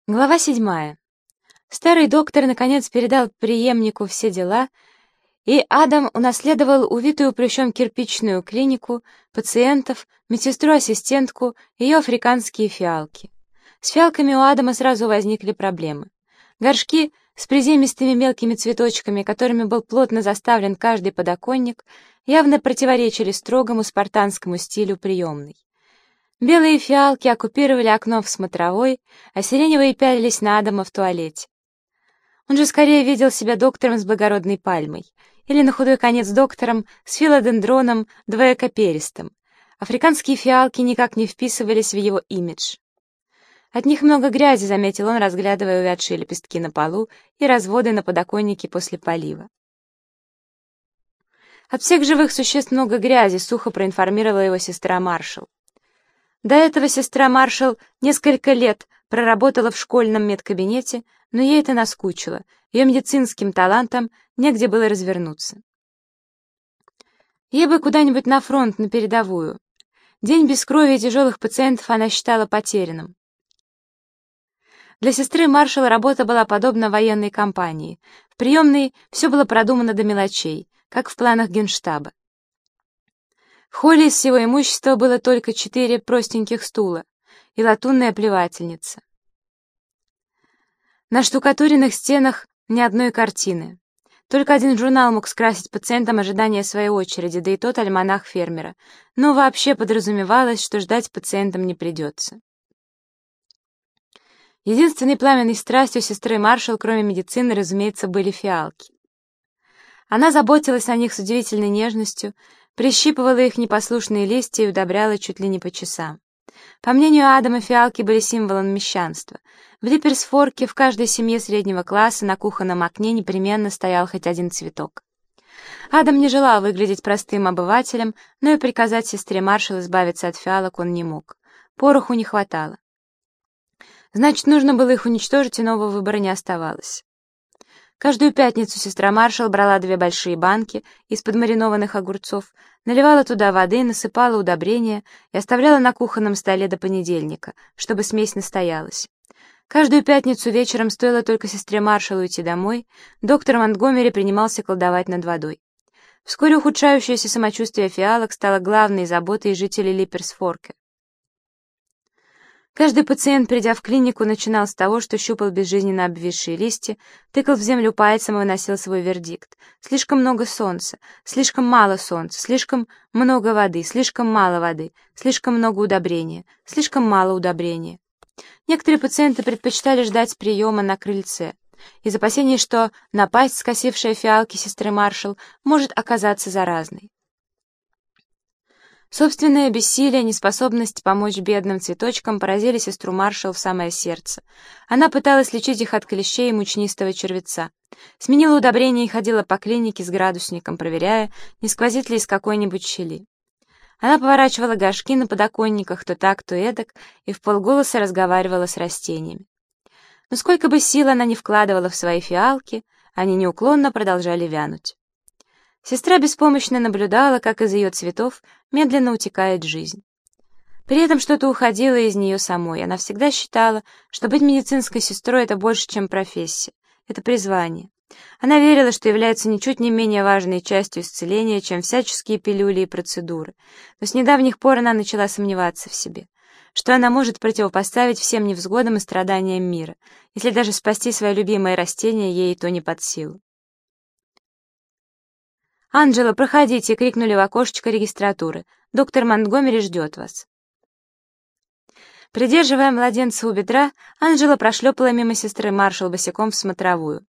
Глава 7. Старый доктор наконец передал преемнику все дела, и Адам унаследовал увитую плющом кирпичную клинику, пациентов, медсестру-ассистентку, ее африканские фиалки. С фиалками у Адама сразу возникли проблемы. Горшки с приземистыми мелкими цветочками, которыми был плотно заставлен каждый подоконник, явно противоречили строгому спартанскому стилю приемной. Белые фиалки оккупировали окно в смотровой, а сиреневые пялились на Адама в туалете. Он же скорее видел себя доктором с благородной пальмой, или на худой конец доктором с филодендроном двоекоперистым. Африканские фиалки никак не вписывались в его имидж. От них много грязи, заметил он, разглядывая увядшие лепестки на полу и разводы на подоконнике после полива. От всех живых существ много грязи, сухо проинформировала его сестра Маршалл. До этого сестра Маршалл несколько лет проработала в школьном медкабинете, но ей это наскучило, ее медицинским талантам негде было развернуться. Ей бы куда-нибудь на фронт, на передовую. День без крови и тяжелых пациентов она считала потерянным. Для сестры Маршалл работа была подобна военной кампании. В приемной все было продумано до мелочей, как в планах Генштаба. В холле из всего имущества было только 4 простеньких стула и латунная плевательница. На штукатуренных стенах ни одной картины. Только один журнал мог скрасить пациентам ожидание своей очереди, да и тот альманах фермера. Но вообще подразумевалось, что ждать пациентам не придется. Единственной пламенной страстью сестры Маршалл, кроме медицины, разумеется, были фиалки. Она заботилась о них с удивительной нежностью, прищипывала их непослушные листья и удобряла чуть ли не по часам. По мнению Адама, фиалки были символом мещанства. В Липперсфорке в каждой семье среднего класса на кухонном окне непременно стоял хоть один цветок. Адам не желал выглядеть простым обывателем, но и приказать сестре Маршалл избавиться от фиалок он не мог. Пороху не хватало. Значит, нужно было их уничтожить, и нового выбора не оставалось. Каждую пятницу сестра Маршалл брала 2 большие банки из-под маринованных огурцов, наливала туда воды, насыпала удобрения и оставляла на кухонном столе до понедельника, чтобы смесь настоялась. Каждую пятницу вечером, стоило только сестре Маршалл уйти домой, доктор Монтгомери принимался колдовать над водой. Вскоре ухудшающееся самочувствие фиалок стало главной заботой жителей Липперсфорка. Каждый пациент, придя в клинику, начинал с того, что щупал безжизненно обвисшие листья, тыкал в землю пальцем и выносил свой вердикт. Слишком много солнца, слишком мало солнца, слишком много воды, слишком мало воды, слишком много удобрения, слишком мало удобрения. Некоторые пациенты предпочитали ждать приема на крыльце, из опасений, что напасть, скосившая фиалки сестры Маршалл, может оказаться заразной. Собственное бессилие, неспособность помочь бедным цветочкам поразили сестру Маршалл в самое сердце. Она пыталась лечить их от клещей и мучнистого червеца. Сменила удобрения и ходила по клинике с градусником, проверяя, не сквозит ли из какой-нибудь щели. Она поворачивала горшки на подоконниках то так, то эдак, и вполголоса разговаривала с растениями. Но сколько бы сил она ни вкладывала в свои фиалки, они неуклонно продолжали вянуть. Сестра беспомощно наблюдала, как из ее цветов медленно утекает жизнь. При этом что-то уходило из нее самой. Она всегда считала, что быть медицинской сестрой — это больше, чем профессия. Это призвание. Она верила, что является ничуть не менее важной частью исцеления, чем всяческие пилюли и процедуры. Но с недавних пор она начала сомневаться в себе, что она может противопоставить всем невзгодам и страданиям мира, если даже спасти свое любимое растение ей то не под силу. «Анджела, проходите!» — крикнули в окошечко регистратуры. «Доктор Монтгомери ждет вас». Придерживая младенца у бедра, Анджела прошлепала мимо сестры Маршалл босиком в смотровую.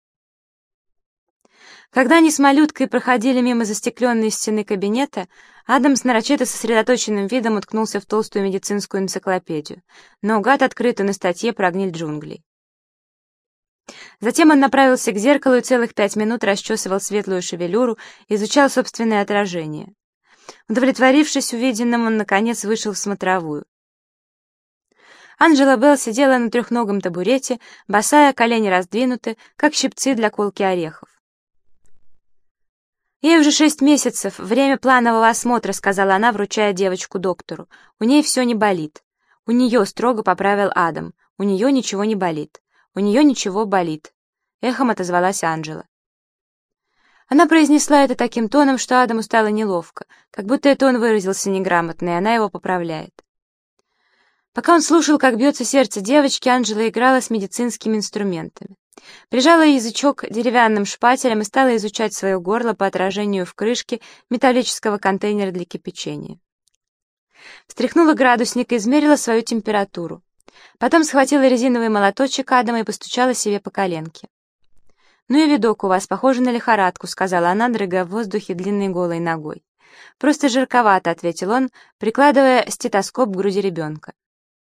Когда они с малюткой проходили мимо застекленной стены кабинета, Адам с нарочито сосредоточенным видом уткнулся в толстую медицинскую энциклопедию, наугад открытую на статье про гниль джунглей. Затем он направился к зеркалу и целых 5 минут расчесывал светлую шевелюру, изучал собственное отражение. Удовлетворившись увиденным, он, наконец, вышел в смотровую. Анджела Белл сидела на трехногом табурете, босая, колени раздвинуты, как щипцы для колки орехов. «Ей уже 6 месяцев, время планового осмотра», — сказала она, вручая девочку доктору. «У ней все не болит». «У нее», — строго поправил Адам. У нее ничего не болит. У нее ничего болит. Эхом отозвалась Анджела. Она произнесла это таким тоном, что Адаму стало неловко, как будто это он выразился неграмотно, и она его поправляет. Пока он слушал, как бьется сердце девочки, Анджела играла с медицинскими инструментами. Прижала язычок деревянным шпателем и стала изучать свое горло по отражению в крышке металлического контейнера для кипячения. Встряхнула градусник и измерила свою температуру. Потом схватила резиновый молоточек Адама и постучала себе по коленке. «Ну и видок у вас, похоже на лихорадку», — сказала она, дрыгая в воздухе длинной голой ногой. «Просто жарковато», — ответил он, прикладывая стетоскоп к груди ребенка.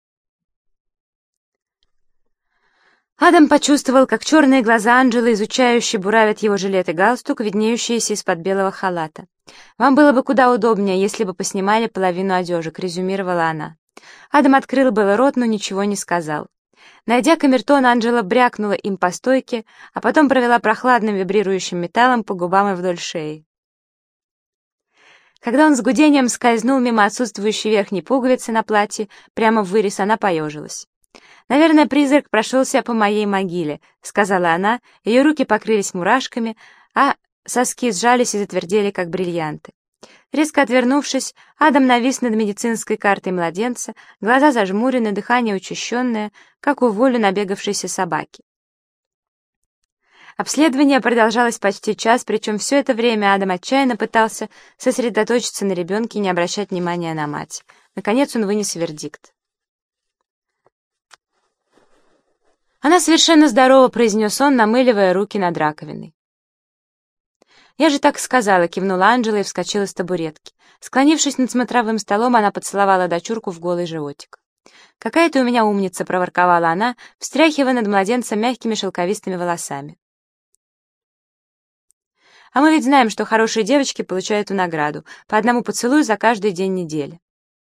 Адам почувствовал, как черные глаза Анджелы, изучающие, буравят его жилет и галстук, виднеющиеся из-под белого халата. «Вам было бы куда удобнее, если бы поснимали половину одежек», — резюмировала она. Адам открыл было рот, но ничего не сказал. Найдя камертон, Анджела брякнула им по стойке, а потом провела прохладным вибрирующим металлом по губам и вдоль шеи. Когда он с гудением скользнул мимо отсутствующей верхней пуговицы на платье, прямо в вырез, она поежилась. «Наверное, призрак прошелся по моей могиле», — сказала она, ее руки покрылись мурашками, а соски сжались и затвердели, как бриллианты. Резко отвернувшись, Адам навис над медицинской картой младенца, глаза зажмурены, дыхание учащенное, как у волю набегавшейся собаки. Обследование продолжалось почти час, причем все это время Адам отчаянно пытался сосредоточиться на ребенке и не обращать внимания на мать. Наконец он вынес вердикт. «Она совершенно здорова», — произнес он, намыливая руки над раковиной. «Я же так и сказала», — кивнула Анджела и вскочила с табуретки. Склонившись над смотровым столом, она поцеловала дочурку в голый животик. «Какая ты у меня умница», — проворковала она, встряхивая над младенцем мягкими шелковистыми волосами. «А мы ведь знаем, что хорошие девочки получают в награду по одному поцелую за каждый день недели».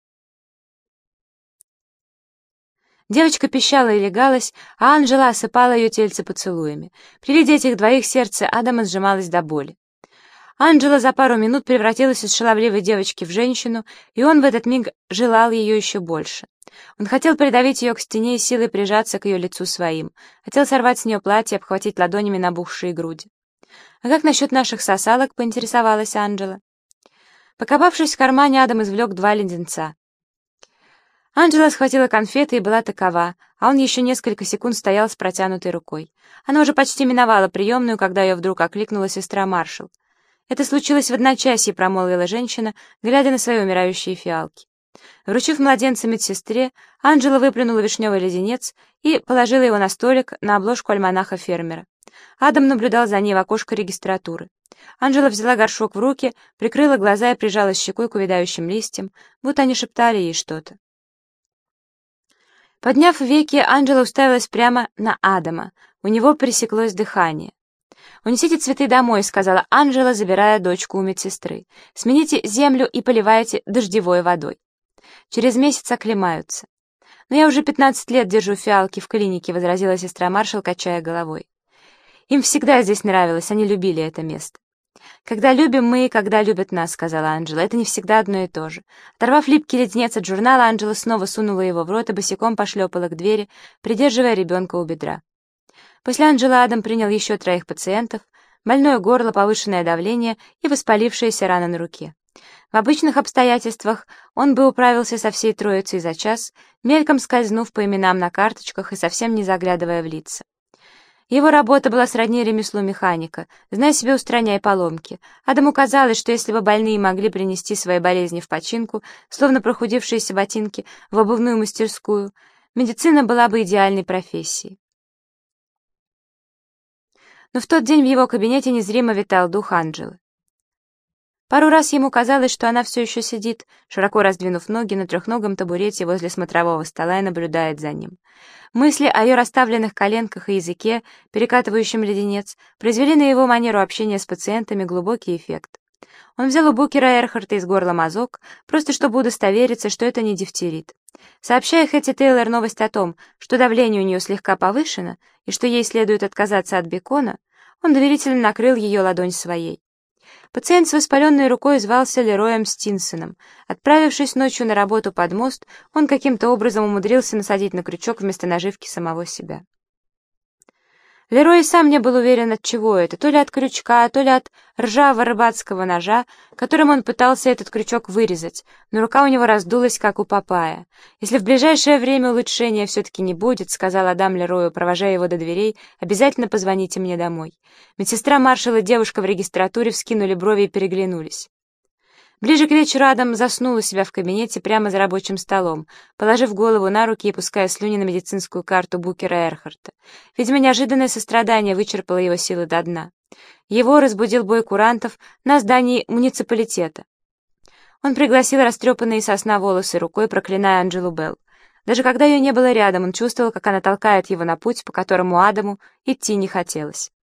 Девочка пищала и легалась, а Анджела осыпала ее тельце поцелуями. При виде этих двоих сердце Адама сжималось до боли. Анджела за пару минут превратилась из шаловливой девочки в женщину, и он в этот миг желал ее еще больше. Он хотел придавить ее к стене и силой прижаться к ее лицу своим, хотел сорвать с нее платье и обхватить ладонями набухшие груди. «А как насчет наших сосалок?» — поинтересовалась Анджела. Покопавшись в кармане, Адам извлек 2 леденца. Анджела схватила конфеты и была такова, а он еще несколько секунд стоял с протянутой рукой. Она уже почти миновала приемную, когда ее вдруг окликнула сестра Маршал. «Это случилось в одночасье», — промолвила женщина, глядя на свои умирающие фиалки. Вручив младенца медсестре, Анджела выплюнула вишневый леденец и положила его на столик на обложку альманаха-фермера. Адам наблюдал за ней в окошко регистратуры. Анджела взяла горшок в руки, прикрыла глаза и прижалась щекой к увядающим листьям, будто они шептали ей что-то. Подняв веки, Анджела уставилась прямо на Адама. У него пресеклось дыхание. «Унесите цветы домой», — сказала Анджела, забирая дочку у медсестры. «Смените землю и поливайте дождевой водой. Через месяц оклемаются». «Но я уже 15 лет держу фиалки в клинике», — возразила сестра Маршал, качая головой. «Им всегда здесь нравилось, они любили это место». «Когда любим мы и когда любят нас», — сказала Анджела. «Это не всегда одно и то же». Оторвав липкий леденец от журнала, Анджела снова сунула его в рот и босиком пошлепала к двери, придерживая ребенка у бедра. После Анджелы Адам принял еще 3 пациентов, больное горло, повышенное давление и воспалившаяся рана на руке. В обычных обстоятельствах он бы управился со всей троицей за час, мельком скользнув по именам на карточках и совсем не заглядывая в лица. Его работа была сродни ремеслу механика, знай себе, устраняй поломки. Адаму казалось, что если бы больные могли принести свои болезни в починку, словно прохудившиеся ботинки, в обувную мастерскую, медицина была бы идеальной профессией. Но в тот день в его кабинете незримо витал дух Анджелы. Пару раз ему казалось, что она все еще сидит, широко раздвинув ноги на трехногом табурете возле смотрового стола и наблюдает за ним. Мысли о ее расставленных коленках и языке, перекатывающем леденец, произвели на его манеру общения с пациентами глубокий эффект. Он взял у Букера Эрхарта из горла мазок, просто чтобы удостовериться, что это не дифтерит. Сообщая Хэти Тейлор новость о том, что давление у нее слегка повышено и что ей следует отказаться от бекона, он доверительно накрыл ее ладонь своей. Пациент с воспаленной рукой звался Лероем Стинсоном. Отправившись ночью на работу под мост, он каким-то образом умудрился насадить на крючок вместо наживки самого себя. Лерой сам не был уверен, от чего это, то ли от крючка, то ли от ржавого рыбацкого ножа, которым он пытался этот крючок вырезать, но рука у него раздулась, как у Папая. «Если в ближайшее время улучшения все-таки не будет», — сказал Адам Лерою, провожая его до дверей, — «обязательно позвоните мне домой». Медсестра маршала и девушка в регистратуре вскинули брови и переглянулись. Ближе к вечеру Адам заснул у себя в кабинете прямо за рабочим столом, положив голову на руки и пуская слюни на медицинскую карту Букера Эрхарта. Видимо, неожиданное сострадание вычерпало его силы до дна. Его разбудил бой курантов на здании муниципалитета. Он пригласил растрепанные со сна волосы рукой, проклиная Анджелу Белл. Даже когда ее не было рядом, он чувствовал, как она толкает его на путь, по которому Адаму идти не хотелось.